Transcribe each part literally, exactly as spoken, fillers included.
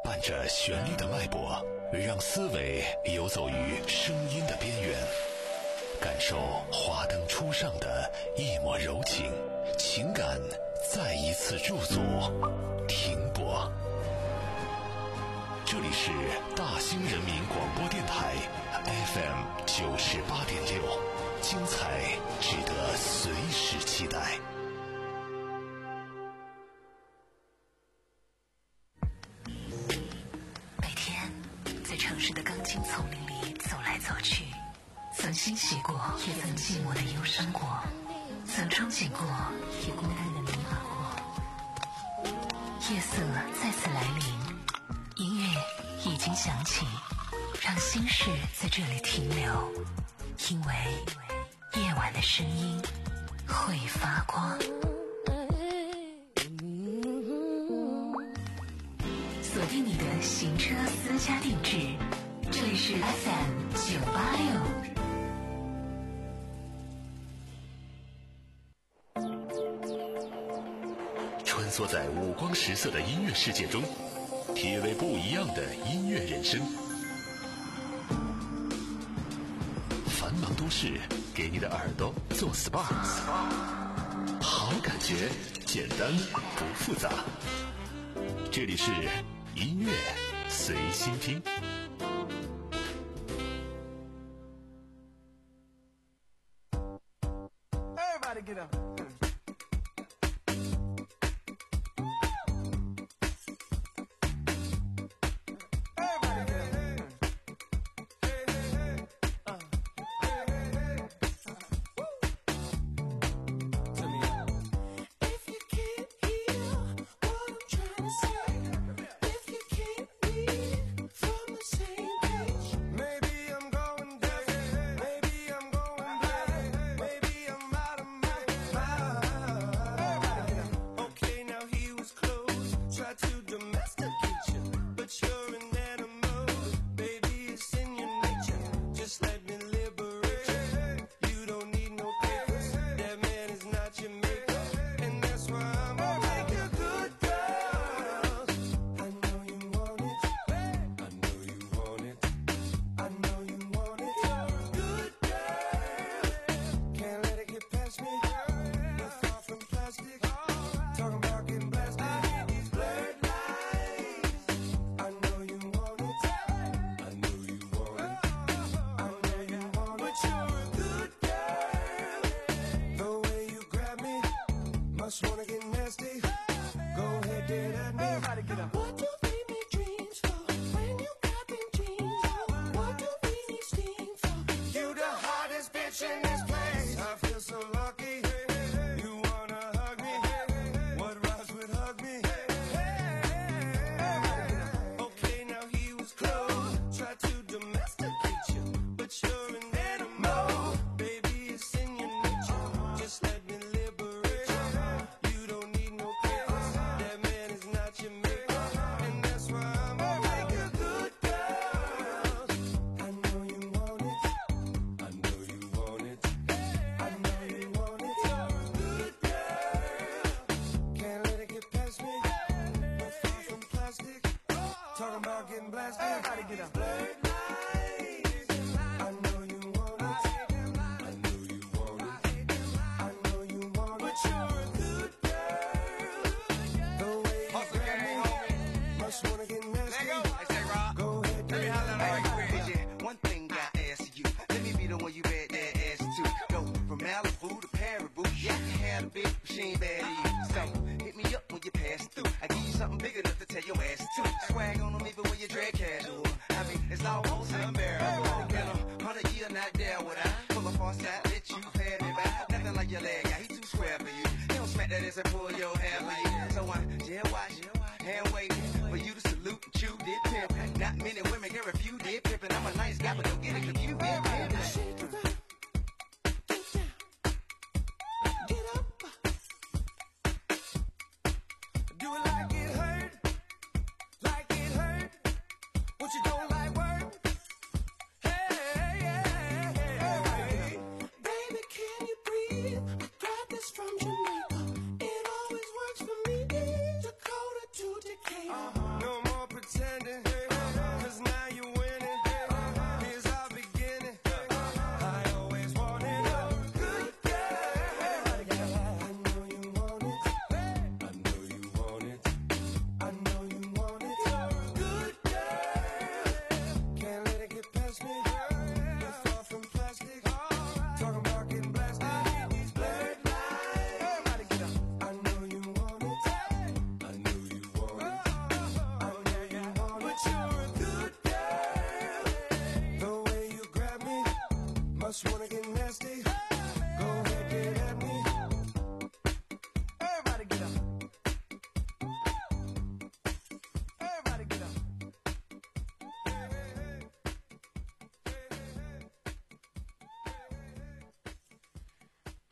伴着旋律的脉搏，让思维游走于声音的边缘，感受华灯初上的一抹柔情，情感再一次驻足停泊。这里是大兴人民广播电台 F M 九十八点六，精彩值得随时期待。 每天在城市的钢筋丛林里走来走去，曾欣喜过，也曾寂寞的忧伤过，曾憧憬过，也孤单的迷茫过。夜色再次来临，音乐已经响起，让心事在这里停留，因为夜晚的声音会发光。锁定你的行车私家定制，这里是 F M 九八六。 穿梭在五光十色的音乐世界中，体味不一样的音乐人生。繁忙都市给你的耳朵做 S P A， 好感觉简单不复杂。这里是音乐随心听。 Everybody get up. It always works for me. Dakota to Decatur. Uh-huh. No more pretending.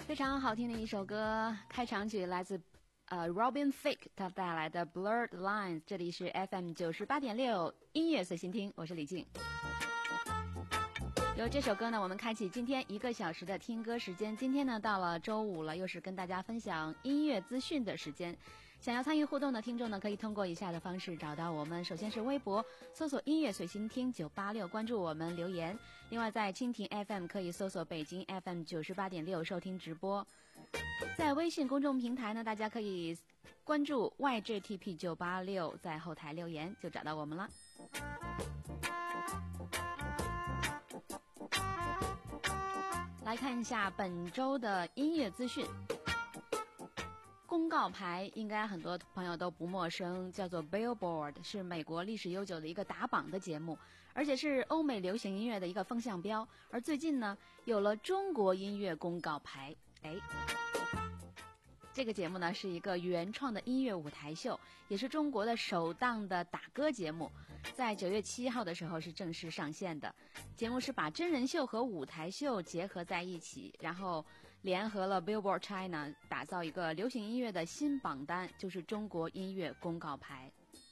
非常好听的一首歌，开场曲来自呃 Robin Thicke 他带来的 Blurred Lines。 这里是 F M 九十八点六 音乐随心听，我是李静。由这首歌呢，我们开启今天一个小时的听歌时间。今天呢，到了周五了，又是跟大家分享音乐资讯的时间。想要参与互动的听众呢，可以通过以下的方式找到我们。首先是微博搜索音乐随心听九八六，关注我们留言。另外在蜻蜓 F M 可以搜索北京 F M 九十八点六收听直播。在微信公众平台呢，大家可以关注 Y J T P 九八六，在后台留言就找到我们了。来看一下本周的音乐资讯。公告牌应该很多朋友都不陌生，叫做 Billboard， 是美国历史悠久的一个打榜的节目，而且是欧美流行音乐的一个风向标。而最近呢，有了中国音乐公告牌。哎，这个节目呢是一个原创的音乐舞台秀，也是中国的首档的打歌节目，在九月七号的时候是正式上线的。节目是把真人秀和舞台秀结合在一起，然后联合了 Billboard China 打造一个流行音乐的新榜单，就是中国音乐公告牌。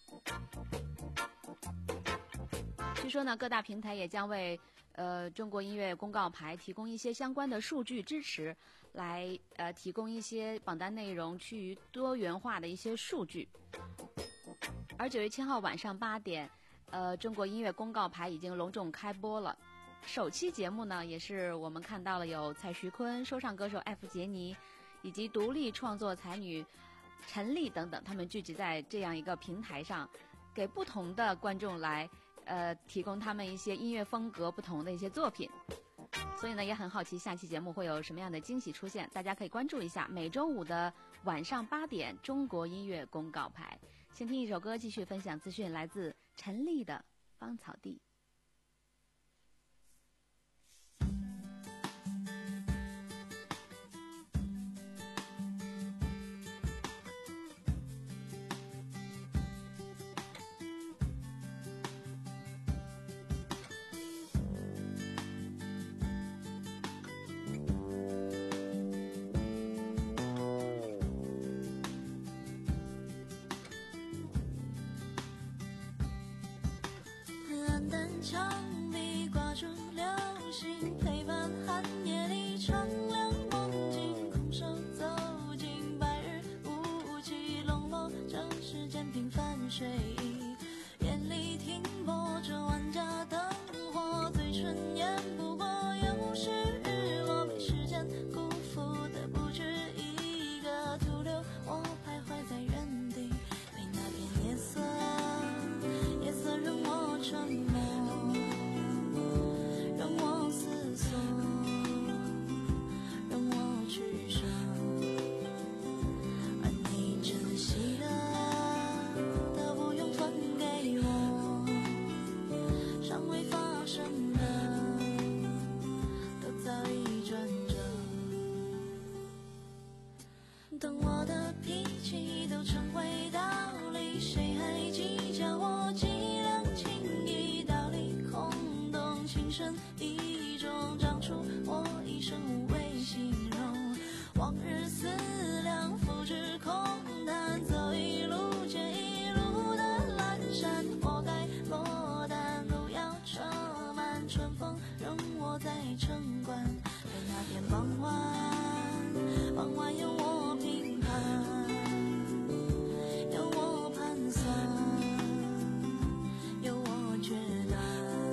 据说呢，各大平台也将为呃中国音乐公告牌提供一些相关的数据支持，来呃提供一些榜单内容趋于多元化的一些数据。而九月七号晚上八点，呃中国音乐公告牌已经隆重开播了。首期节目呢，也是我们看到了有蔡徐坤、说唱歌手 F 杰尼，以及独立创作才女陈粒等等，他们聚集在这样一个平台上，给不同的观众来呃提供他们一些音乐风格不同的一些作品。所以呢，也很好奇下期节目会有什么样的惊喜出现，大家可以关注一下每周五的晚上八点中国音乐公告牌。先听一首歌，继续分享资讯，来自陈粒的《芳草地》。 墙壁挂着流星，陪伴寒夜里长凉梦境，空手走进白日雾气，笼络着世间平凡睡意，眼里停泊着万家灯火，嘴唇掩不过又是日落，被时间辜负的不止一个徒留，我徘徊在原地，被那片夜色夜色任我沉默，让我思索，让我去想，而你珍惜的都不用分给我，尚未发生的都早已转折，等我的脾气都成为道理，谁还计较我伎俩轻易，道理空洞情深意重，长出我一生无谓形容，往日思量付之空谈，走一路接一路的阑珊，活该落单，路遥车满，春风仍我在城关，被那片傍晚傍晚有我评判，有我盘算，有我决断，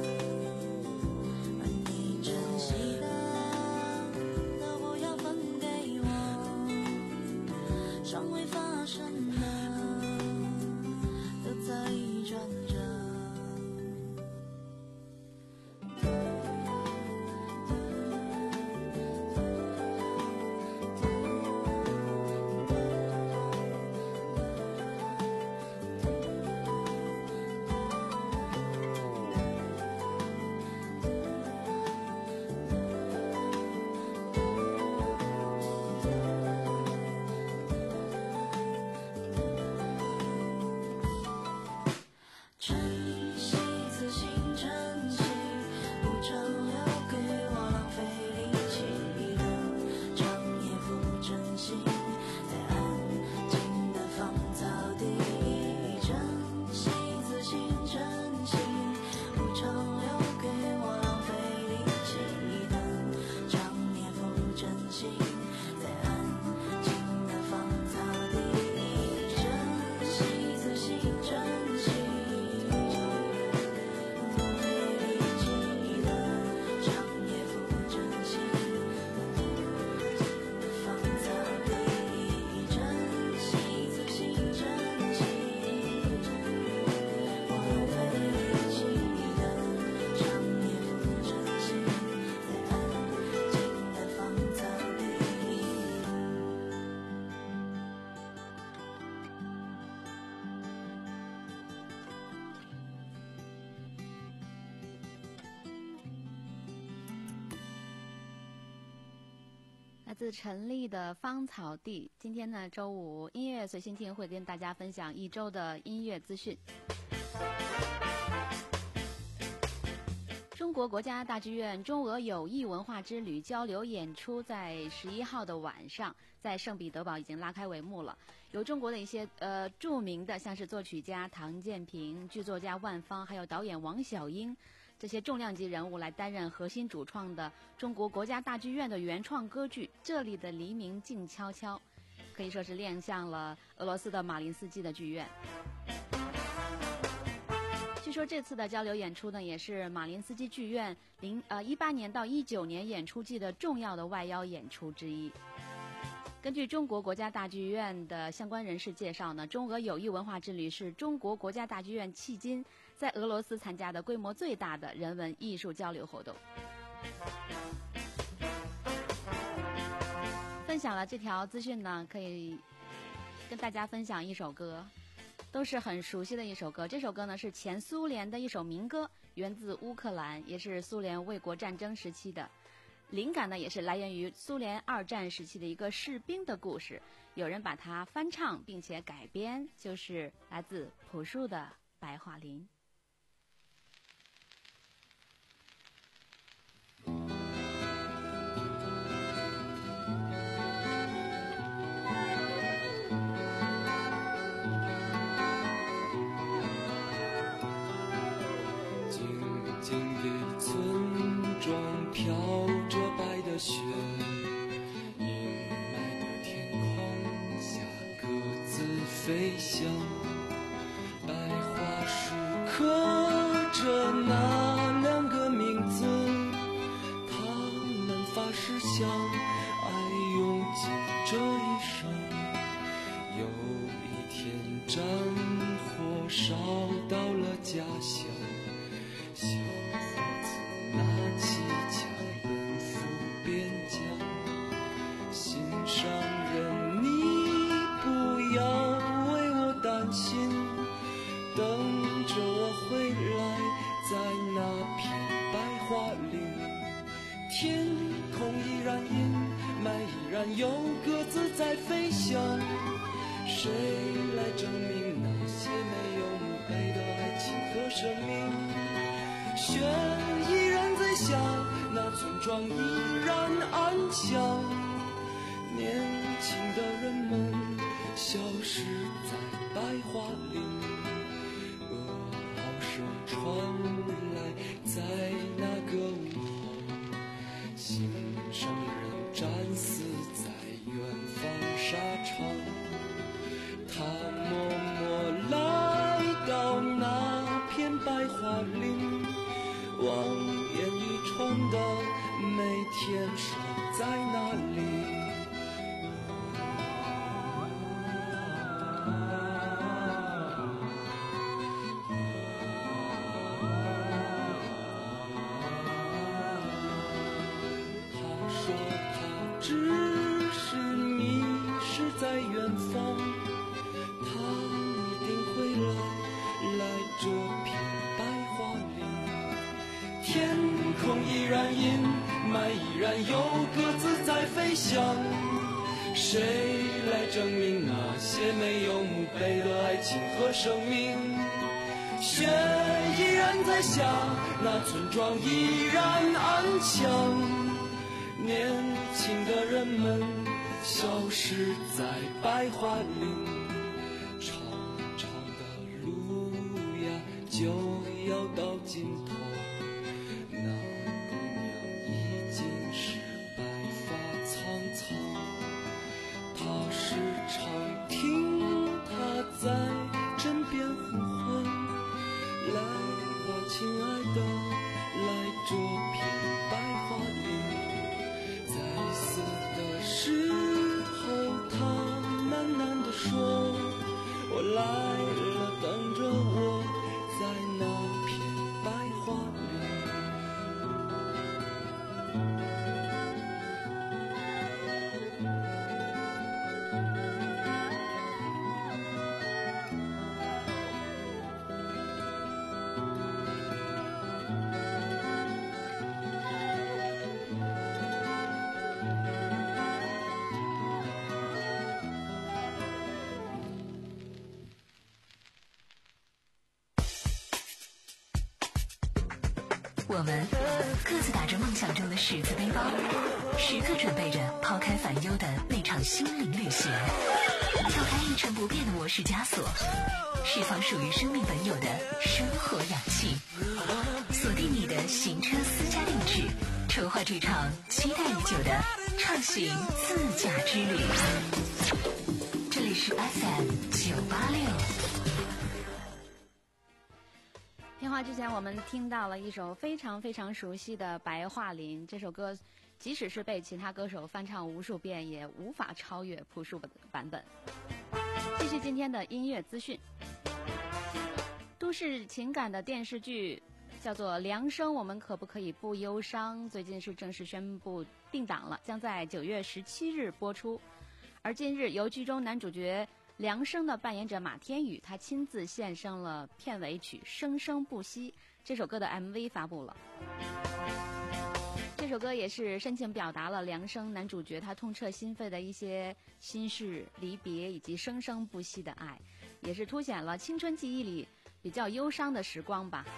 而你珍惜的都不要分给我，尚未发生的都早已转折。 自陈粒的《芳草地》。今天呢，周五音乐随心听会跟大家分享一周的音乐资讯。中国国家大剧院中俄友谊文化之旅交流演出在十一号的晚上在圣彼得堡已经拉开帷幕了。由中国的一些呃著名的，像是作曲家唐建平、剧作家万芳，还有导演王小英这些重量级人物来担任核心主创的中国国家大剧院的原创歌剧《这里的黎明静悄悄》，可以说是亮相了俄罗斯的马林斯基的剧院。据说这次的交流演出呢，也是马林斯基剧院零呃一八年到一九年演出季的重要的外邀演出之一。根据中国国家大剧院的相关人士介绍呢，中俄友谊文化之旅是中国国家大剧院迄今在俄罗斯参加的规模最大的人文艺术交流活动。分享了这条资讯呢，可以跟大家分享一首歌，都是很熟悉的一首歌。这首歌呢是前苏联的一首民歌，源自乌克兰，也是苏联卫国战争时期的。灵感呢也是来源于苏联二战时期的一个士兵的故事，有人把它翻唱并且改编，就是来自朴树的《白桦林》。 飘着白的雪，阴霾的天空下各自飞翔。白桦树刻着那两个名字，他们发誓相爱用尽这一生。有一天战火烧到了家乡，小伙子拿起枪奔赴边疆。心上人，你不要为我担心，等着我回来，在那片白桦林。天空依然阴霾，依然有鸽子在飞翔。谁来证明那些没有墓碑的爱情和生命？雪依然在下，那村庄依然安详。年轻的人们消失在白桦林，噩耗声传来，在那个午后，心上人战死在远方沙场。他默默来到那片白桦林，望眼欲穿的每天守在那里。他说他只是迷失在远方，他一定会来，来这片白桦林。天空依然阴霾，依然有鸽子在飞翔。谁来证明那些没有墓碑的爱情和生命？雪依然在下，那村庄依然安详。年轻的人们消失在白桦林，长长的路呀就要到尽头。那姑娘已经是白发苍苍，她时常听她在枕边呼唤，来吧亲爱的，来这片白桦林。在死的时候她喃喃地说，我来了，等着我，在那片白桦林。 我们各自打着梦想中的十字背包，时刻准备着抛开烦忧的那场心灵旅行，跳开一成不变的模式枷锁，释放属于生命本有的生活氧气，锁定你的行车私家定制，筹划这场期待已久的畅行自驾之旅。这里是 F M 九八六。 片花之前我们听到了一首非常非常熟悉的《白桦林》，这首歌即使是被其他歌手翻唱无数遍，也无法超越朴树的版本。继续今天的音乐资讯，都市情感的电视剧叫做《梁生我们可不可以不忧伤》，最近是正式宣布定档了，将在九月十七日播出。而近日由剧中男主角梁生的扮演者马天宇，他亲自献声了片尾曲《生生不息》，这首歌的 M V 发布了。这首歌也是深情表达了梁生男主角他痛彻心扉的一些心事、离别以及生生不息的爱，也是凸显了青春记忆里比较忧伤的时光吧。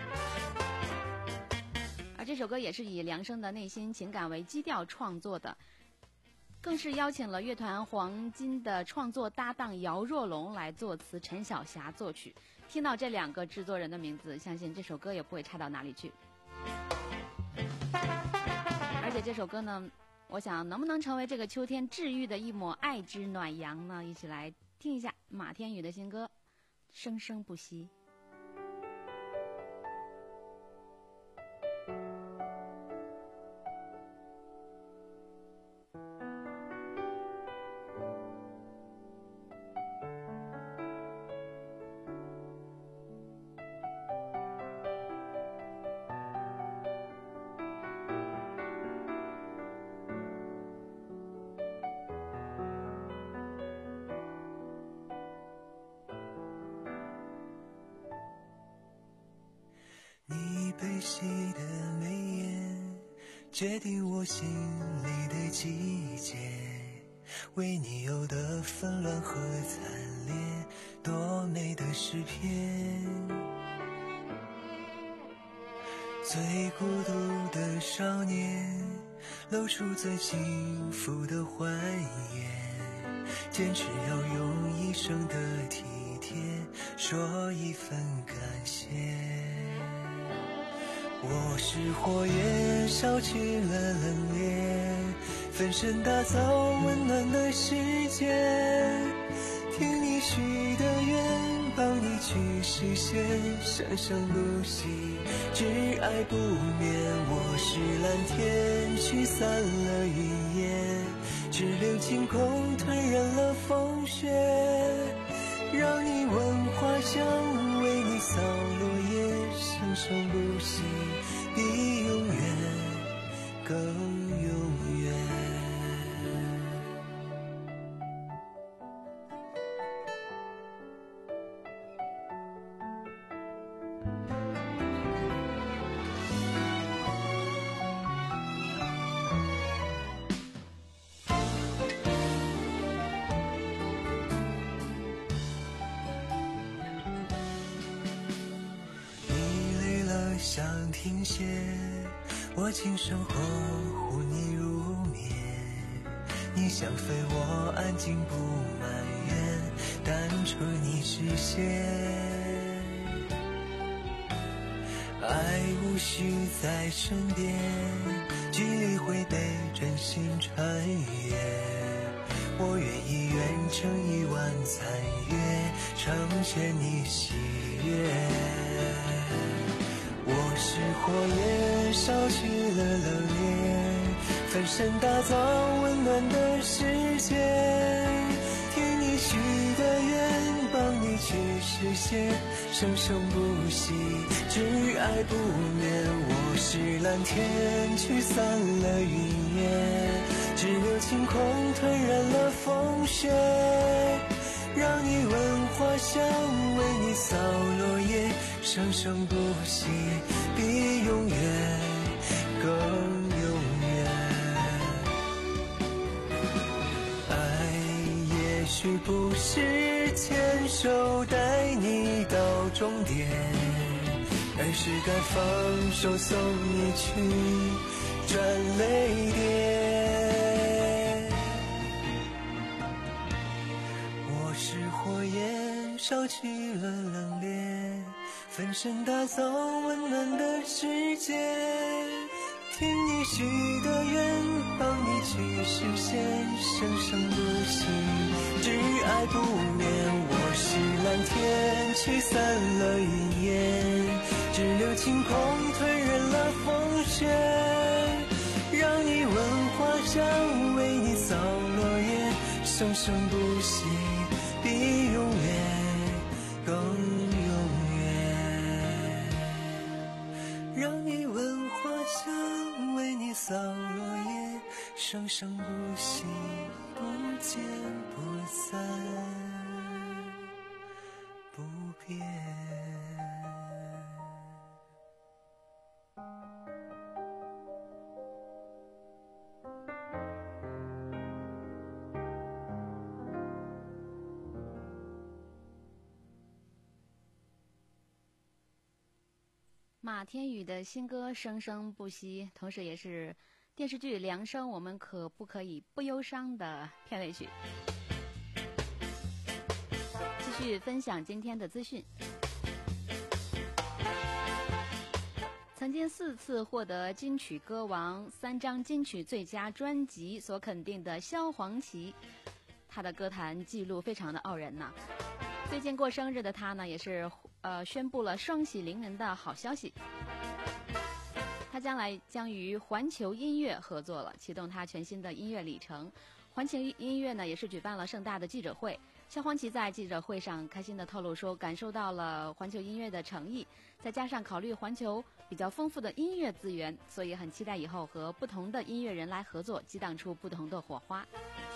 而这首歌也是以梁生的内心情感为基调创作的，更是邀请了乐团黄金的创作搭档姚若龙来作词，陈小霞作曲。听到这两个制作人的名字，相信这首歌也不会差到哪里去。而且这首歌呢，我想能不能成为这个秋天治愈的一抹爱之暖阳呢？一起来听一下马天宇的新歌《生生不息》。 悲喜的眉眼，决定我心里的季节，为你有的纷乱和惨烈，多美的诗篇。最孤独的少年，露出最幸福的欢颜，坚持要用一生的体贴，说一份感谢。我是火焰，烧去了冷冽，分身打造温暖的世界，听你许的愿，帮你去实现，生生不息，只爱不灭。我是蓝天，驱散了云烟，只留晴空，吞忍了风雪，让你闻花香，为你扫落叶，生生不息，比永远更永远。想停歇，我轻声呵护你入眠，你想飞我安静不埋怨，单纯你实现。爱无需在身边，距离会被真心穿越，我愿意远程一万残月，成全你喜悦。我是火焰，烧去了冷冽，分身打造温暖的世界，听你许的愿，帮你去实现，生生不息，只爱不灭。我是蓝天，驱散了云烟，只留晴空，吞忍了风雪，让你闻花香，为你扫落叶，生生不息，比永远更永远。爱也许不是牵手带你到终点， 而是该放手送你去转泪点。我是火焰烧起了冷冽，分身打造温暖的世界，听你许的愿，帮你去实现，生生不息，只爱不灭。我是蓝天驱散了云烟，只留晴空吞忍了风雪，让你闻花香，为你扫落叶，生生不息，比永远更永远。让你闻花香，为你扫落叶，生生不息，不见不散，不变。 马天宇的新歌《生生不息》，同时也是电视剧《良生》我们可不可以不忧伤的片尾曲。继续分享今天的资讯。曾经四次获得金曲歌王、三张金曲最佳专辑所肯定的萧煌奇，他的歌坛记录非常的傲人呐。最近过生日的他呢，也是呃宣布了双喜临门的好消息。他将来将与环球音乐合作了，启动他全新的音乐里程。环球音乐呢，也是举办了盛大的记者会。萧煌奇在记者会上开心地透露说，感受到了环球音乐的诚意，再加上考虑环球比较丰富的音乐资源，所以很期待以后和不同的音乐人来合作，激荡出不同的火花。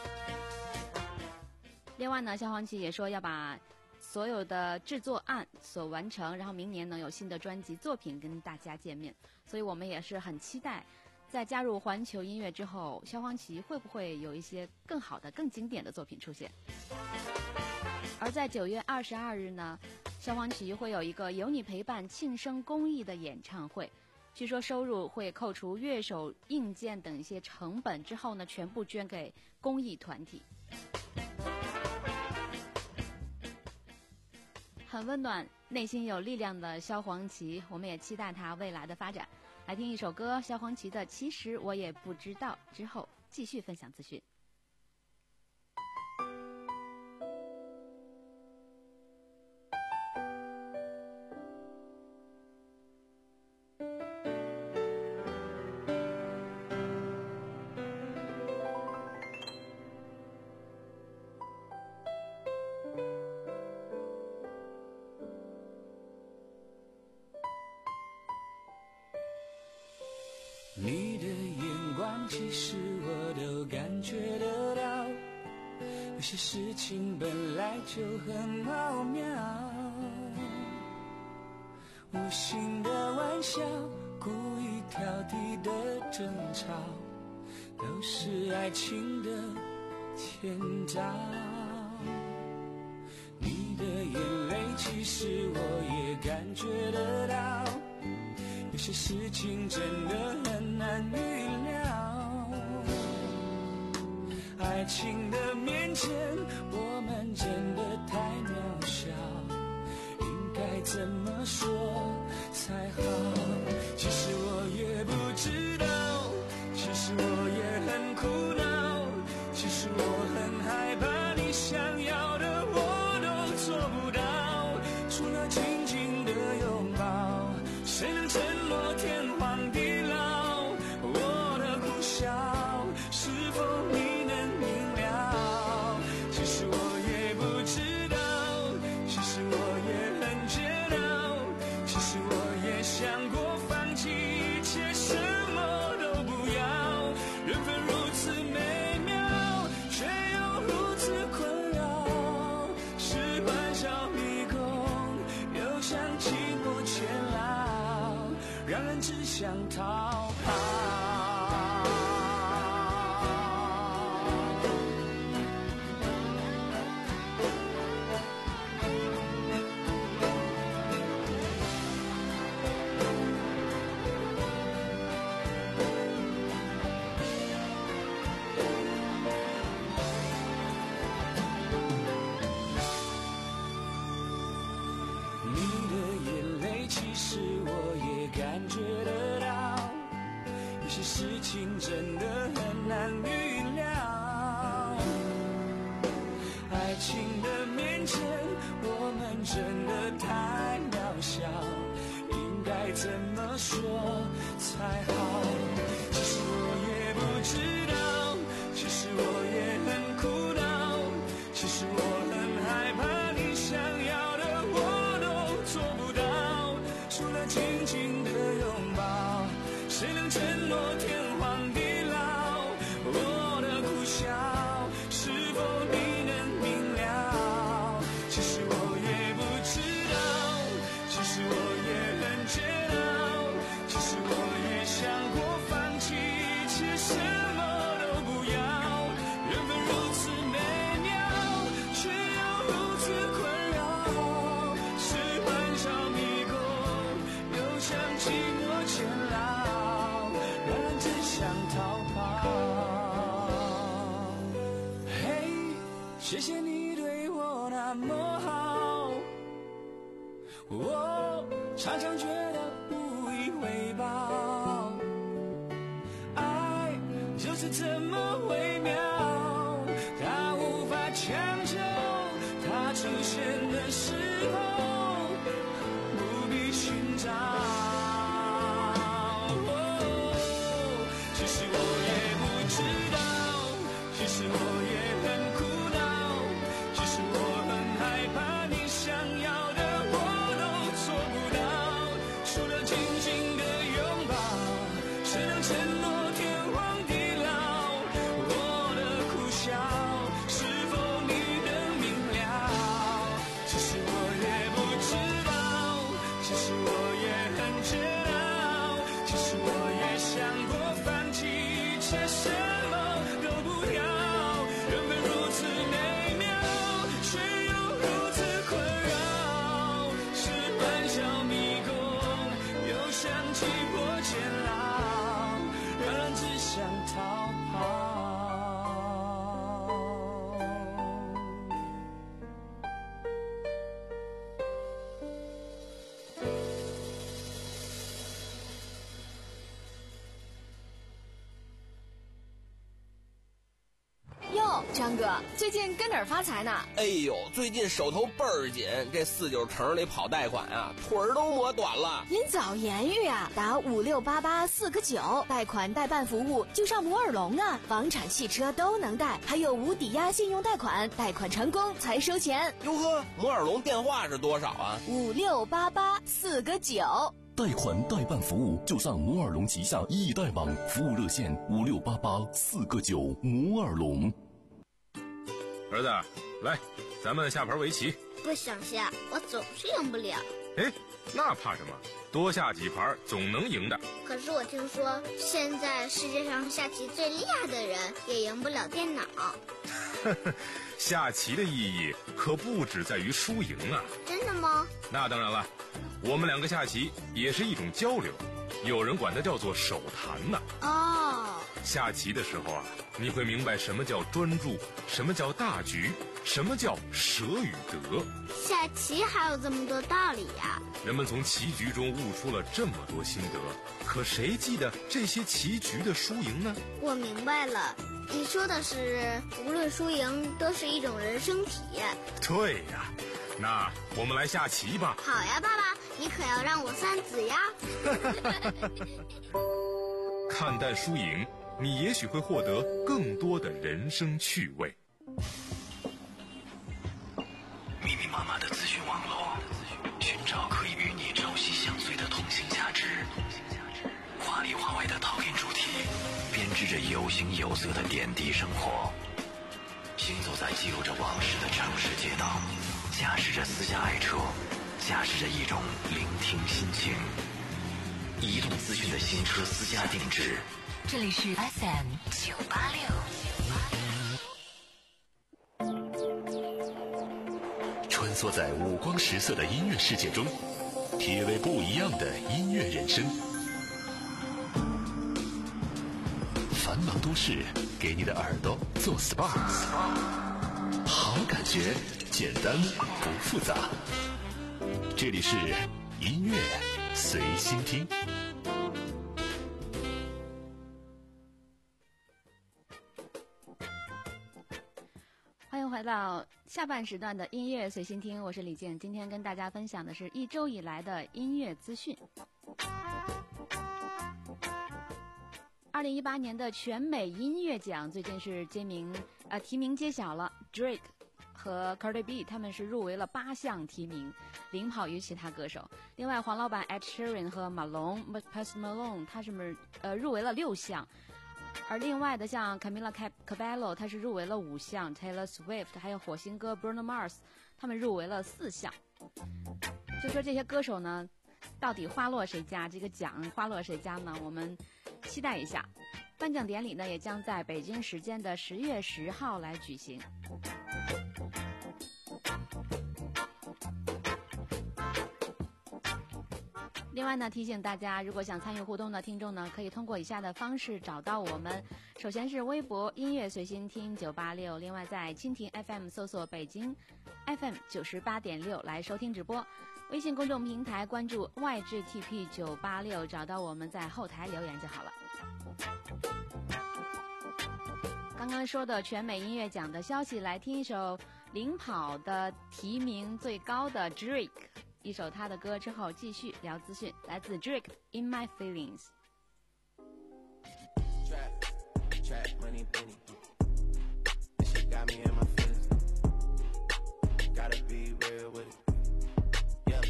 另外呢，萧煌奇也说要把所有的制作案所完成，然后明年能有新的专辑作品跟大家见面，所以我们也是很期待在加入环球音乐之后，萧煌奇会不会有一些更好的更经典的作品出现。而在九月二十二日呢，萧煌奇会有一个有你陪伴庆生公益的演唱会，据说收入会扣除乐手硬件等一些成本之后呢，全部捐给公益团体。很温暖，内心有力量的萧煌奇，我们也期待他未来的发展。来听一首歌，萧煌奇的《其实我也不知道》，之后继续分享资讯。 你的眼光其实我都感觉得到，有些事情本来就很奥妙，无心的玩笑，故意挑剔的争吵，都是爱情的前兆。你的眼泪其实我也感觉得到，有些事情真的很难预料，爱情的面前我们真的太渺小，应该怎么说才好？其实我也不知道，其实我也很苦恼，其实我很害怕你想要的我都做不到，除了紧紧的拥抱，谁能承诺天荒地老？我的苦笑，是否你能明了？其实我也不知道，其实我也很煎熬，其实我也想过放弃一切，什么都不要。缘分如此美妙，却又如此困扰，是欢笑迷宫，又像寂寞监牢，让人只想逃跑。 情真的很难预料。爱情的面前，我们真的太渺小，应该怎么说才好？其实我也不知道，其实我也很苦恼，其实我很害怕你想要的我都做不到，除了紧紧的拥抱，谁能承诺天荒地老？我的苦笑，是否你能明了？其实我也不知道，其实我也很煎熬，其实我也想过放弃，却什么都不要。缘分如此美妙，却又如此困扰，是欢笑迷宫，又像寂寞监牢，让人只想逃跑。嘿，谢谢你对我那么好，我常常觉得无以回报。爱就是这么微妙，它无法强求，它出现的时候不必寻找。其实我也不知道，其实我也很苦恼，其实我很害怕你想要的我都做不到，除了紧紧的拥抱，谁能承诺天荒地老？我的苦笑，是否你能明了？其实我也不知道，其实我也很煎熬，其实我也想过放弃，却什么都不要。缘分如此美妙，却又如此困扰，是欢笑迷宫，又像寂寞监牢，让人只想逃跑。 哟，张哥，最近跟哪儿发财呢？ 哎呦，最近手头倍儿紧，这四九城里跑贷款啊，腿儿都磨短了。 您早言语啊，打五六八八四个九，贷款代办服务就上摩尔龙啊，房产、汽车都能贷，还有无抵押信用贷款，贷款成功才收钱。 哟呵，摩尔龙电话是多少啊？ 五六八八四个九。 贷款代办服务就上摩尔龙旗下易贷网，服务热线五六八八四个九。摩尔龙。 儿子，来，咱们下盘围棋。 不想下，我总是赢不了。 哎，那怕什么？多下几盘总能赢的。 可是我听说，现在世界上下棋最厉害的人也赢不了电脑。 下棋的意义可不只在于输赢啊！ 真的吗？ 那当然了，我们两个下棋也是一种交流，有人管它叫做手谈呢。 哦， 下棋的时候啊，你会明白什么叫专注，什么叫大局，什么叫舍与得。 下棋还有这么多道理呀！ 人们从棋局中悟出了这么多心得，可谁记得这些棋局的输赢呢？ 我明白了，你说的是无论输赢都是一种人生体验。 对呀，那我们来下棋吧。 好呀，爸爸，你可要让我三子呀。 看淡输赢，你也许会获得更多的人生趣味。 密密麻麻的资讯网络，寻找可以与你朝夕相随的通信价值。华里华外的讨论主题，编织着有形有色的点滴生活。行走在记录着往事的城市街道，驾驶着私家爱车，驾驶着一种聆听心情。移动资讯的新车私家定制。 这里是 F M 九八六。 穿梭在五光十色的音乐世界中，体味不一样的音乐人生。繁忙都市给你的耳朵做 S P A， 好感觉，简单不复杂。这里是音乐随心听。 来到下半时段的音乐随心听，我是李健。今天跟大家分享的是一周以来的音乐资讯。二零一八年的全美音乐奖最近是揭名呃提名揭晓了 ，Drake 和 Cardi B 他们是入围了八项提名，领跑于其他歌手。另外，黄老板 Ed Sheeran 和马龙 Post Malone 他是呃入围了六项。而另外的像 Camila Cabello 他是入围了五项， Taylor Swift 还有火星哥 Bruno Mars 他们入围了四项。就说这些歌手呢到底花落谁家，这个奖花落谁家呢，我们期待一下。颁奖典礼呢也将在北京时间的十月十号来举行。另外呢，提醒大家，如果想参与互动的听众呢，可以通过以下的方式找到我们。首先是微博音乐随心听九八六，另外在蜻蜓 F M 搜索北京 F M 九十八点六来收听直播。微信公众平台关注 Y G T P 九八六，找到我们在后台留言就好了。刚刚说的全美音乐奖的消息，来听一首领跑的提名最高的 Drake。一首他的歌之后继续聊资讯，来自 Drake In My Feelings。 Trap, trap, money, penny. This shit got me in my feelings. Gotta be real with it. Yeah.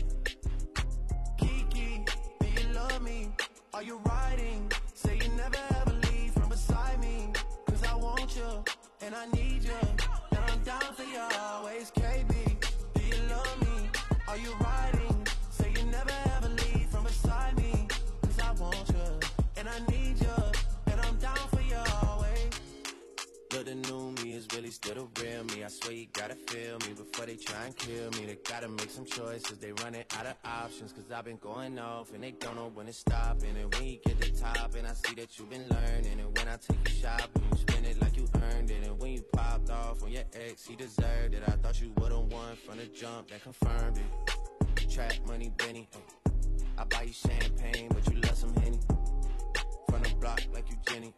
Kiki, do you love me? Are you riding? Say you never ever leave from beside me. Cause I want you, and I need you. And I'm down for you always, K B. Do you love me? Are you riding? Say you never ever leave from beside me. Cause I want you, and I need you. And I'm down for you always. Look, the new me is really still the real me. I swear you gotta feel me before they try and kill me. They gotta make some choices, they running out of options. Cause I've been going off and they don't know when to stop. And when you get the top, and I see that you've been learning. And when I take you shopping, you spend it like you earned it. And when you popped off on your ex, he deserved it. I thought you would've won from the jump, that confirmed it. Trap money, Benny, ay. I buy you champagne, but you love some Henny. From the block like you Jenny.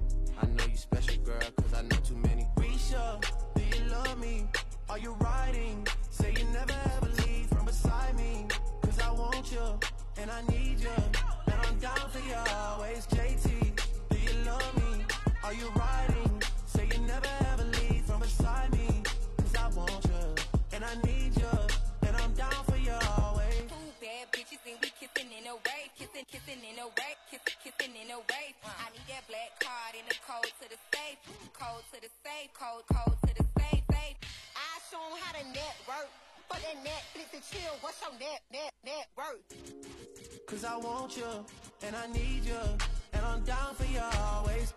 I know you special, girl, cause I know too many. Risha, do you love me? Are you riding? Say you never ever leave from beside me. Cause I want you, and I need you. And I'm down for you always, J T. Do you love me? Are you riding? Say you never ever leave from beside me. Cause I want you, and I need you. And I'm down for you always. Two bad bitches and we kissing in a wave. Kissing, kissing in a wave. Kissing, kissing in a wave. I need that black card in the code to the safe. Code to the safe. Code, code to the safe, safe. I show them how to network. For that Netflix and chill, what's your net, net, net worth? Cause I want you, and I need you. And I'm down for you always.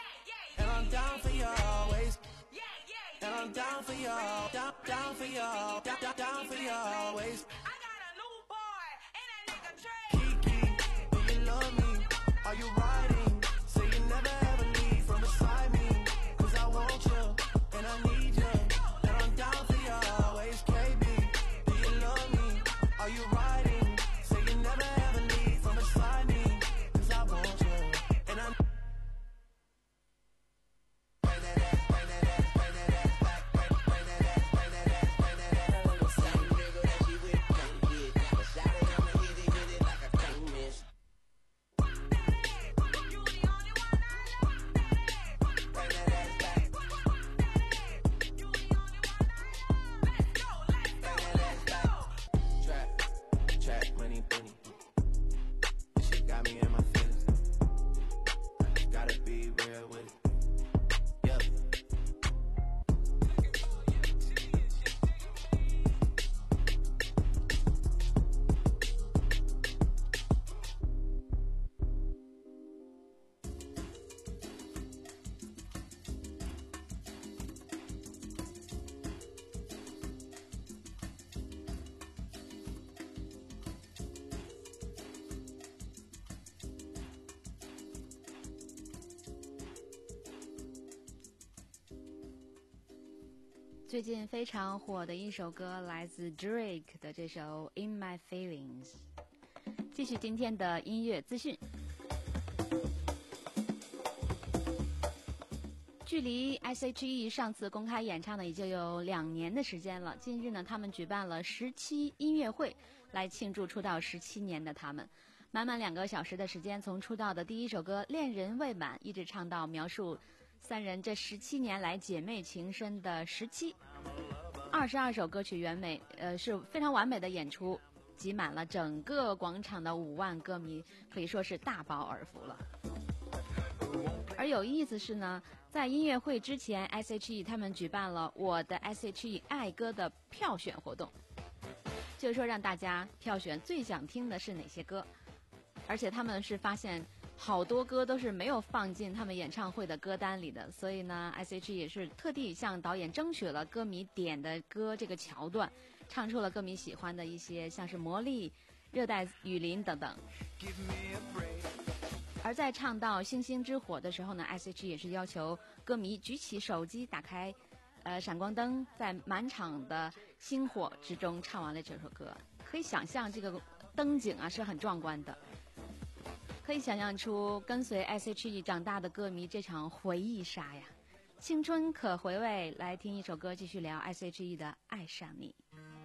And I'm down for you always. And I'm down for you, down, down for you, down, down, down for you always. I got a new boy, and that nigga Trey. Kiki, do you love me? Are you riding? Say you never ever leave from beside me. Cause I want you, and I need you. And I'm down for you always, K B. Do you love me? Are you riding? Say you never ever leave from beside me. Cause I want you, and I 最近非常火的一首歌来自 Drake 的这首 In My Feelings。 继续今天的音乐资讯。 距离 S H E 上次公开演唱呢，已经有两年的时间了。近日呢，他们举办了十期音乐会，来庆祝出道十七年的他们。满满两个小时的时间，从出道的第一首歌《恋人未满》，一直唱到描述三人这十七年来姐妹情深的十七。二十二首歌曲完美，呃，是非常完美的演出，挤满了整个广场的五万歌迷，可以说是大饱耳福了。而有意思是呢，在音乐会之前 ，S H E 他们举办了我的 S H E 爱歌的票选活动，就是说让大家票选最想听的是哪些歌，而且他们是发现好多歌都是没有放进他们演唱会的歌单里的，所以呢 ，S H E 也是特地向导演争取了歌迷点的歌这个桥段，唱出了歌迷喜欢的一些，像是《魔力》、《热带雨林》等等。而在唱到《星星之火》的时候呢 ，S H E 也是要求歌迷举起手机，打开呃闪光灯，在满场的星火之中唱完了这首歌。可以想象这个灯景啊是很壮观的，可以想象出跟随 S H E 长大的歌迷这场回忆杀呀。青春可回味，来听一首歌，继续聊 S H E 的《爱上你》。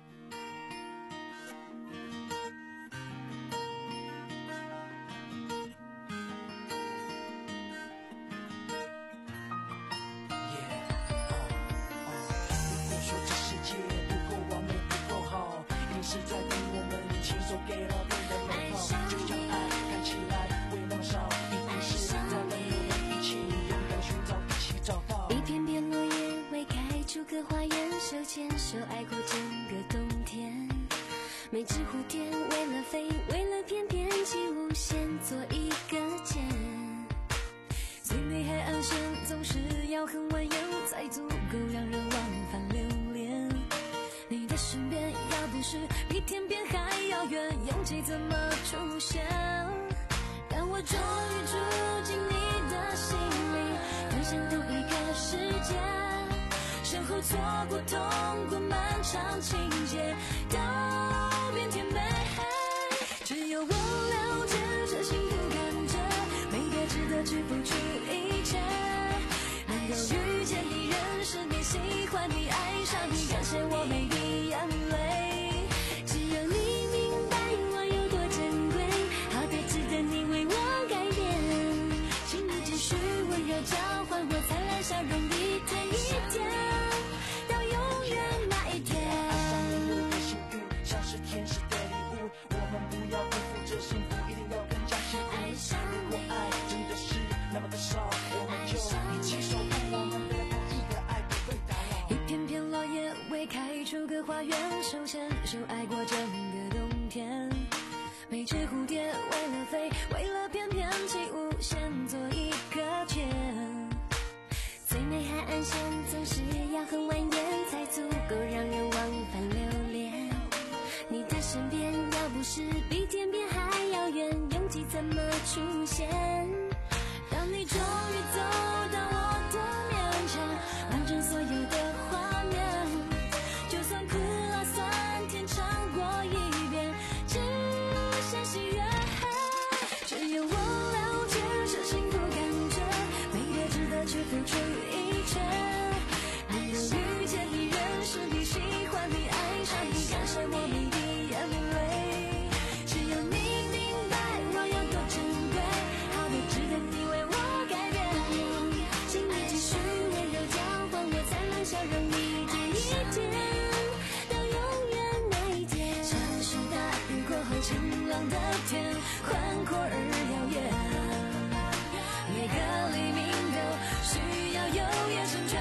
是在等我们亲手给到别人的美好，就像爱看起来会那么少，一定是在等我们一起勇敢寻找，一起找到。 一片片落叶未开出个花园，手牵手爱过整个冬天。每只蝴蝶为了飞，为了翩翩起舞，先做一个茧。最美海岸线总是要很蜿蜒，才足够让人往返留恋。你的身边要不是比天边还遥远，勇气怎么出现？让我终于住进你的心里，分享同一个世界，身后错过痛过漫长情节，都变甜美。只有我了解这幸福感觉，每个值得去付出一切，能够遇见你，认识你，喜欢你，爱上你，感谢我每滴眼泪。只有你明白我有多珍贵，好的值得你为我改变。请你继续温柔交换我灿烂笑容，一天一天到永远那一天。 爱上你的幸运像是天使的礼物，我们不要辜负这幸福，一定要更加幸福。如果爱真的是那么的少，我们就一起守护我们的同一个爱，不会打扰。 一片片落叶未开出个花园，手牵手爱过整个冬天。每只蝴蝶为了飞，为了翩翩起舞，先做一个茧。最美海岸线总是要很蜿蜒，才足够让人往返留恋。你的身边要不是比天边还遥远，勇气怎么出现？让你终于走到我的面前，完成所有的画面。就算苦辣酸甜尝过一遍，只剩喜悦。只有我了解这幸福感觉，每个值得去付出一切，能够遇见你，认识你，喜欢你，爱上你，感谢我每滴眼泪。只有你明白我有多珍贵，好的值得你为我改变。请你继续温柔交换我灿烂笑容，一天一天到永远那一天。像是大雨过后晴朗的天，宽阔而遥远，每个黎明都需要有眼神圈。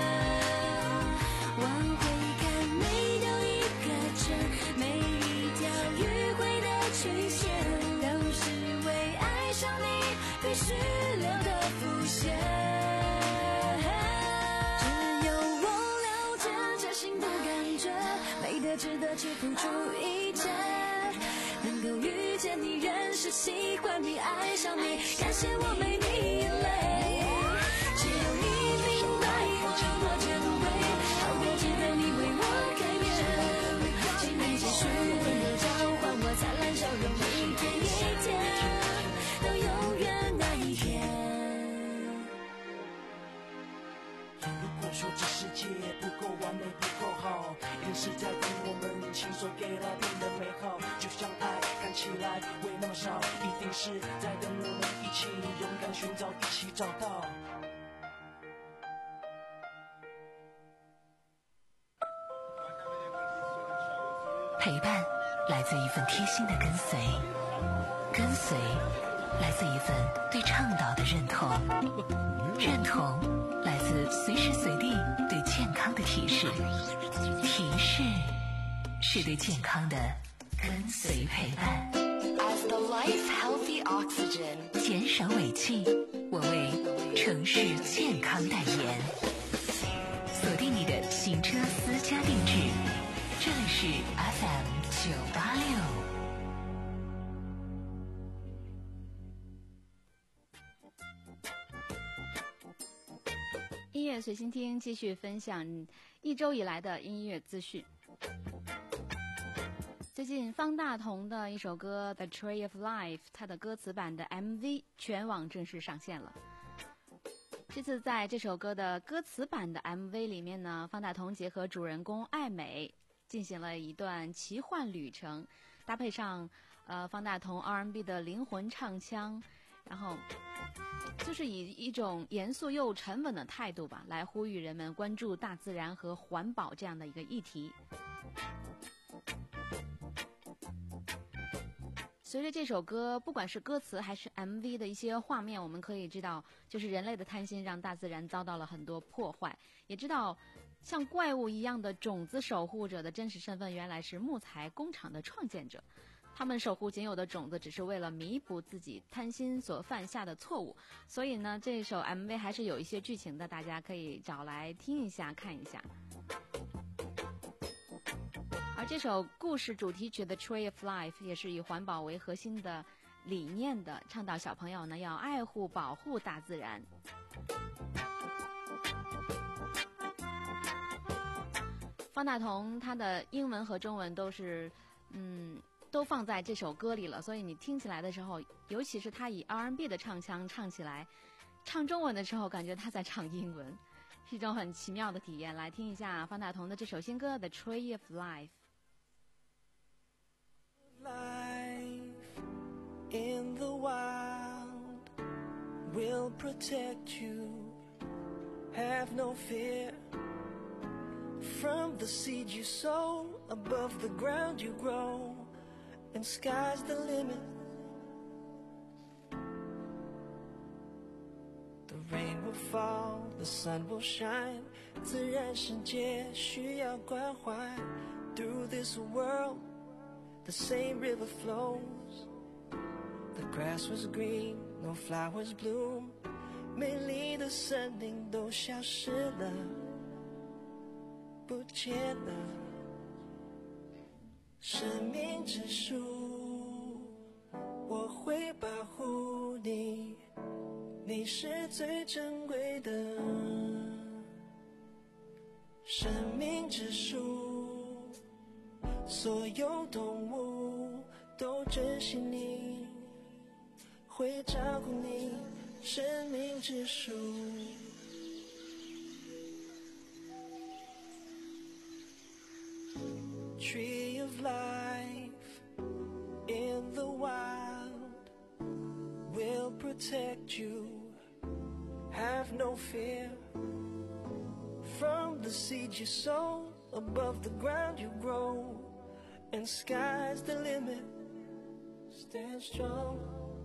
往回看，每到一个圈，每一条迂回的曲线，都是为爱上你必须留的伏线。只有我了解这幸福感觉，美得值得去付出一切，能够遇见你，认识喜欢你，爱上你，感谢我每滴眼泪。只有你明白我有多珍贵，好的值得你为我改变。请你继续温柔交换我灿烂笑容，一天一天到永远那一天。 亲手给它变得美好。就像爱看起来会那么少，一定是在等我们一起勇敢寻找，一起找到。 陪伴来自一份贴心的跟随，跟随来自一份对倡导的认同，认同来自随时随地对健康的提示，提示是对健康的跟随陪伴。 As the life healthy oxygen， 减少尾气，我为城市健康代言。锁定你的行车私家定制，这里是 F M 九八六。 音乐随心听，继续分享一周以来的音乐资讯。最近方大同的一首歌《The Tree of Life》，它的歌词版的 M V 全网正式上线了。这次在这首歌的歌词版的 M V 里面呢，方大同结合主人公艾美，进行了一段奇幻旅程，搭配上呃方大同 R and B 的灵魂唱腔，然后就是以一种严肃又沉稳的态度吧，来呼吁人们关注大自然和环保这样的一个议题。随着这首歌，不管是歌词还是 M V 的一些画面，我们可以知道，就是人类的贪心让大自然遭到了很多破坏，也知道像怪物一样的种子守护者的真实身份原来是木材工厂的创建者。他们守护仅有的种子，只是为了弥补自己贪心所犯下的错误。所以呢，这首 M V 还是有一些剧情的，大家可以找来听一下、看一下。而这首故事主题曲的 Tree of Life 也是以环保为核心的理念的，倡导小朋友呢要爱护保护大自然。方大同他的英文和中文都是嗯都放在这首歌里了，所以你听起来的时候，尤其是他以 R and B 的唱腔唱起来，唱中文的时候感觉他在唱英文，是一种很奇妙的体验。来听一下方大同的这首新歌 The Tree of Life in the wild will protect you. Have no fear. From the seed you sow, above the ground you grow, and sky's the limit. The rain will fall, the sun will shine. 自然世界需要关怀。Through this world, the same river flows. The grass was green, no flowers bloom. 美丽的森林都消失了，不见了。生命之树，我会保护你，你是最珍贵的。生命之树，所有动物都珍惜你，会照顾你。生命之树。Tree of life in the wild will protect you. Have no fear. From the seed you sow, above the ground you grow, and sky's the limit. Stand strong.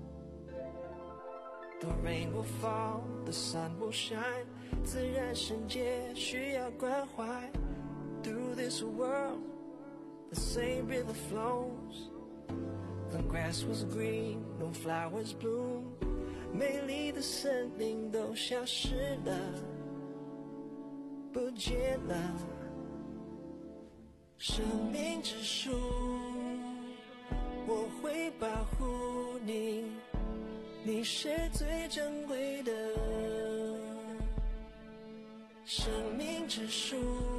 The rain will fall, the sun will shine. 自然世界需要关怀。Through this world, the same river flows. The grass was green, no flowers bloom. 美丽的森林都消失了，不见了。生命之树，我会保护你，你是最珍贵的。生命之树，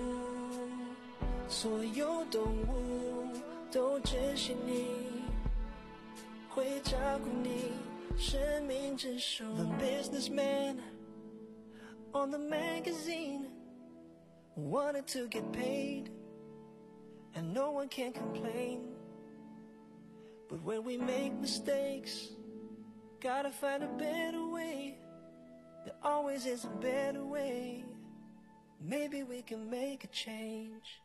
所有动物都珍惜你，会照顾你。生命之树。The businessman on the magazine wanted to get paid, and and no one can complain. But when we make mistakes, gotta find a better way. There always is a better way. Maybe we can make a change.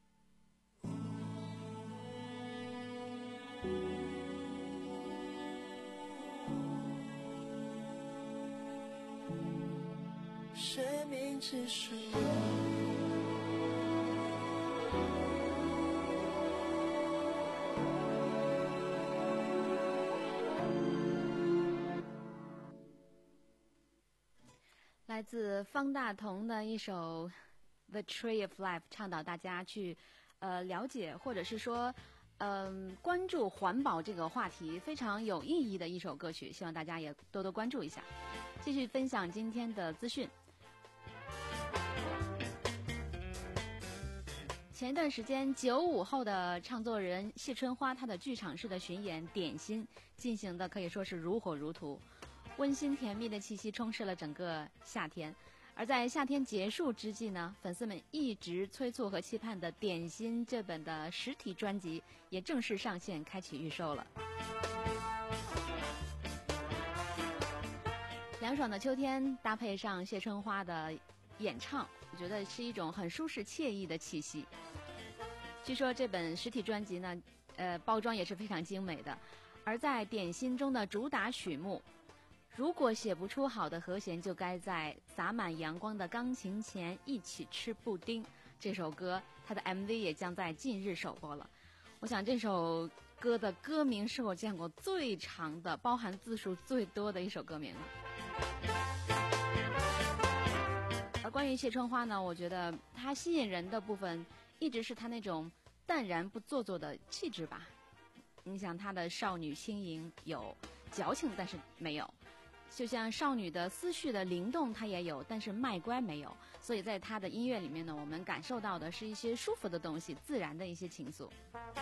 生命只是来自方大同的一首《The Tree of Life》，倡导大家去呃了解或者是说嗯、呃、关注环保这个话题，非常有意义的一首歌曲，希望大家也多多关注一下。继续分享今天的资讯。前一段时间，九五后的唱作人谢春花，她的剧场式的巡演《点心》进行的可以说是如火如荼，温馨甜蜜的气息充斥了整个夏天。而在夏天结束之际呢，粉丝们一直催促和期盼的《点心》这本的实体专辑也正式上线，开启预售了。凉爽的秋天搭配上谢春花的演唱，我觉得是一种很舒适惬意的气息。据说这本实体专辑呢，呃，包装也是非常精美的。而在点心中的主打曲目，如果写不出好的和弦，就该在洒满阳光的钢琴前一起吃布丁。这首歌它的 M V 也将在近日首播了。我想这首歌的歌名是我见过最长的，包含字数最多的一首歌名了。而关于谢春花呢，我觉得她吸引人的部分一直是她那种淡然不做作的气质吧。你想她的少女轻盈有，矫情但是没有，就像少女的思绪的灵动她也有，但是卖乖没有。所以在她的音乐里面呢，我们感受到的是一些舒服的东西，自然的一些情愫。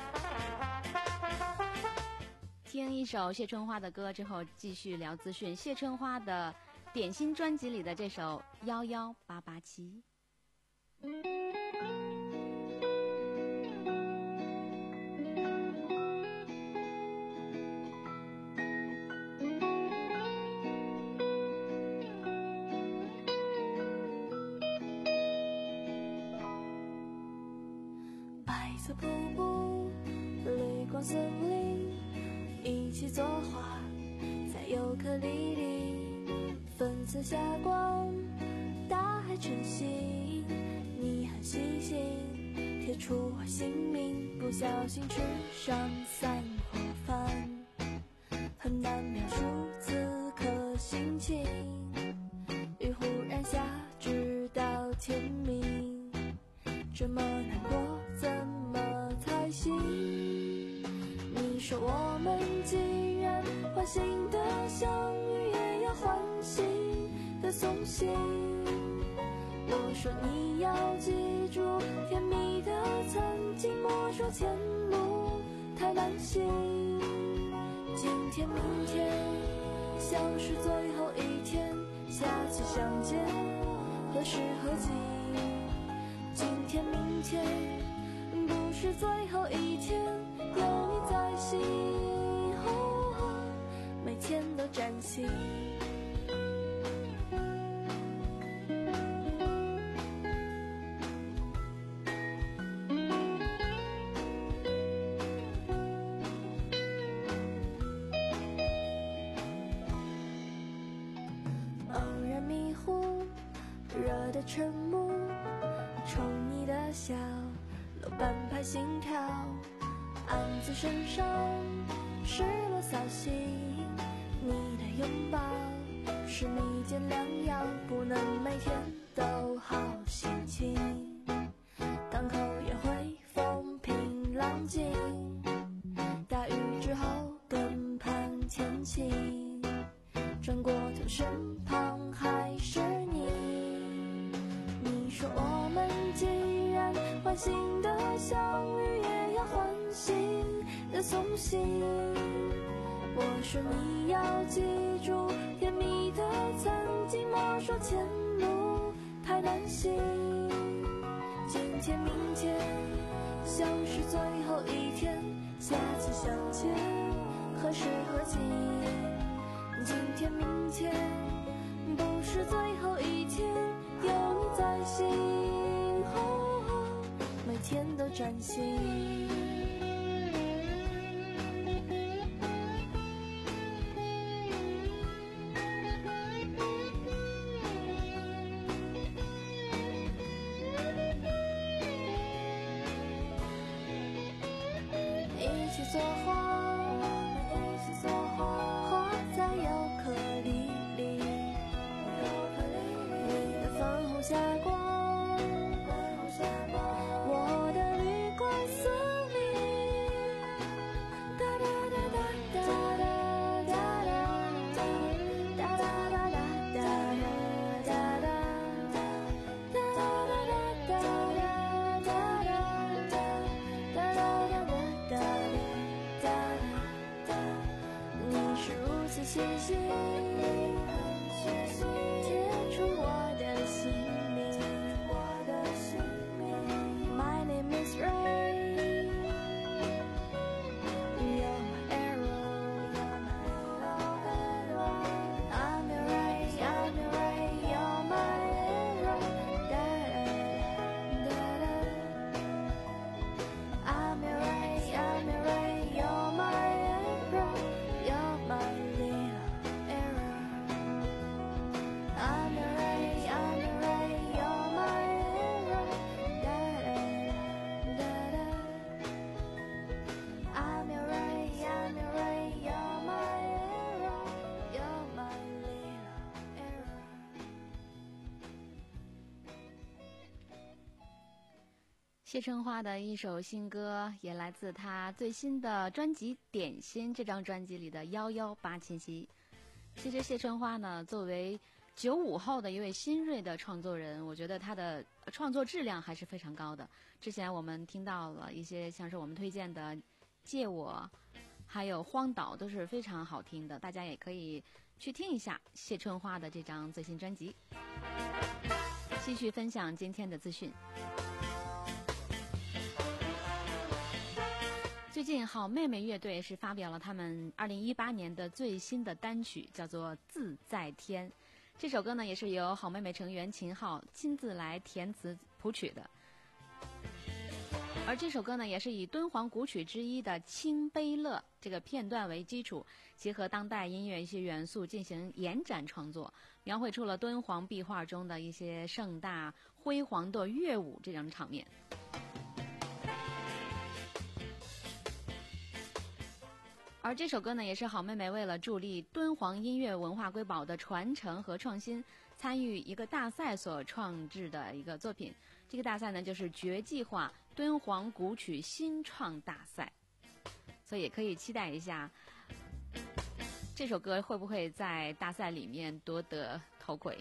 听一首谢春花的歌之后，继续聊资讯。谢春花的点心专辑里的这首幺幺八八七。 白色瀑布，绿光森林，一起作画在尤克里里，粉色霞光，大海晨曦，你很细心，贴出我姓名，不小心吃上三火饭，很难描述此刻心情，雨忽然下，直到天明，这么难过怎么才行？你说我们既然欢欣的相遇，也要欢喜的送行。我说你要记住甜蜜的曾经，莫说前路太难行。今天明天像是最后一天，下次相见何时何地？今天明天不是最后一天，有你在心，哦，每天都崭新。偶然迷糊，热的沉默，冲你的笑，漏半拍心跳，暗自身上失落扫兴。你的拥抱是蜜饯良药，不能每天都好心情。港口也会风平浪静，大雨之后更盼天晴。转过头身旁还是你，你说我们既然欢欣的相遇，也要欢欣的送行。我说你要记住甜蜜的曾经，莫说前路太难行。今天明天像是最后一天，下次相见何时何地？今天明天不是最后一天，有你在心，哦，每天都崭新。一起做花，一起做花，花在尤克里里，你的粉红霞光，我的绿光似你，哒哒哒哒哒哒哒哒哒哒哒哒哒哒哒哒细心贴出我的姓名，我的姓名。My name is Ray, you're my arrow, I'm your Ray, I'm your Ray, you're my arrow. Da da da da. I'm your Ray, I'm your Ray, you're my arrow, you're my 谢春花的一首新歌，也来自她最新的专辑《点心》这张专辑里的《幺幺八七七》。其实谢春花呢，作为九五后的一位新锐的创作人，我觉得她的创作质量还是非常高的。之前我们听到了一些像是我们推荐的《借我》还有《荒岛》都是非常好听的，大家也可以去听一下谢春花的这张最新专辑。继续分享今天的资讯。最近好妹妹乐队是发表了他们二零一八年的最新的单曲，叫做《自在天》。这首歌呢，也是由好妹妹成员秦昊亲自来填词谱曲的。而这首歌呢，也是以敦煌古曲之一的《清悲乐》这个片段为基础，结合当代音乐一些元素进行延展创作，描绘出了敦煌壁画中的一些盛大辉煌的乐舞这种场面。而这首歌呢，也是好妹妹为了助力敦煌音乐文化瑰宝的传承和创新，参与一个大赛所创制的一个作品。这个大赛呢，就是绝计划敦煌古曲新创大赛，所以也可以期待一下这首歌会不会在大赛里面夺得头盔。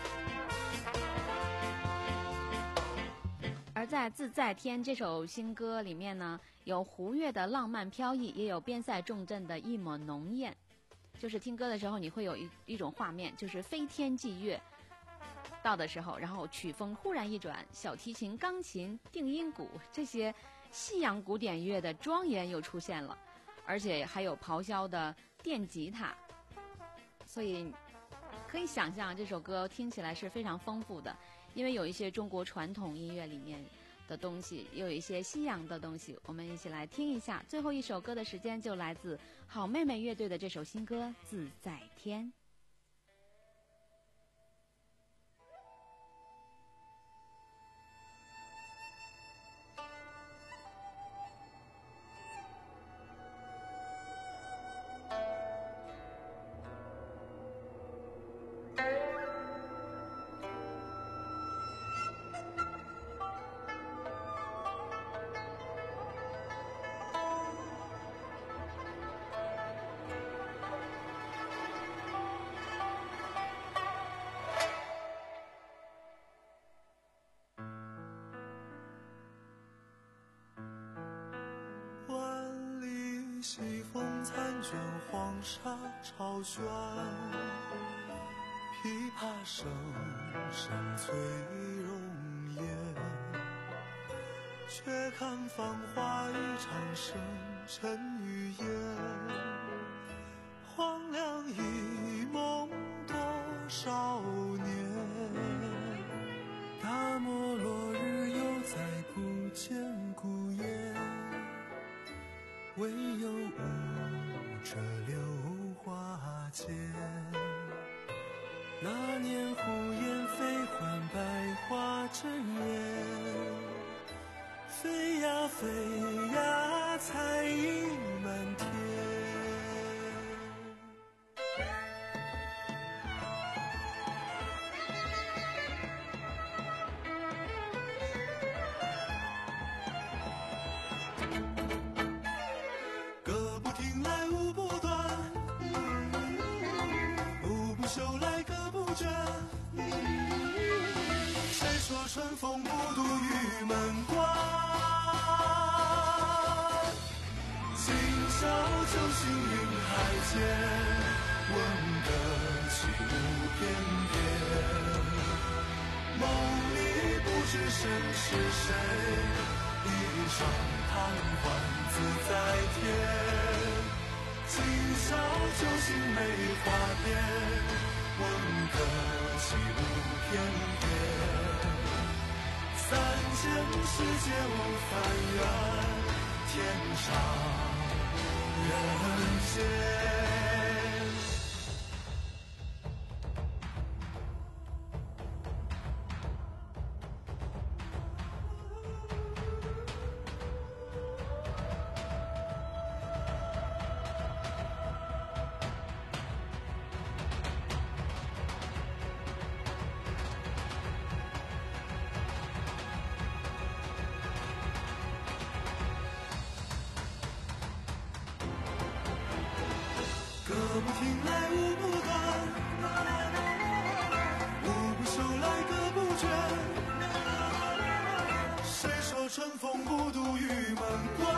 而在《自在天》这首新歌里面呢，有胡越的浪漫飘逸，也有边塞重镇的一抹浓艳。就是听歌的时候，你会有一一种画面，就是飞天祭月到的时候，然后曲风忽然一转，小提琴、钢琴、定音鼓这些西洋古典乐的庄严又出现了，而且还有咆哮的电吉他，所以可以想象这首歌听起来是非常丰富的。因为有一些中国传统音乐里面的东西，也有一些西洋的东西，我们一起来听一下。最后一首歌的时间就来自好妹妹乐队的这首新歌《自在天》。 西风残卷，黄沙潮旋，琵琶声声催容颜，却看繁华一场生尘与烟，荒凉一梦多少年，大漠落日又再不见孤雁，唯有舞着柳花间。那年胡言飞还百花争艳，飞呀飞呀彩影满天。歌不停来舞不断，舞不休来歌不倦。谁说春风不度玉门关？今宵酒醒云海间，闻得起舞翩翩。梦里不知身是谁，一上贪欢自在天。今宵酒醒梅花间，闻得起舞翩翩。三千世界无烦缘，天上人间。歌不停来舞不断，舞不休来歌不倦。谁说春风不度玉门关？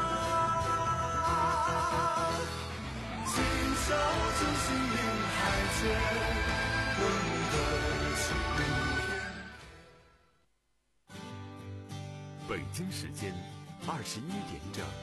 今宵酒醒云海间，闻得起舞翩。 北京时间二十一点整。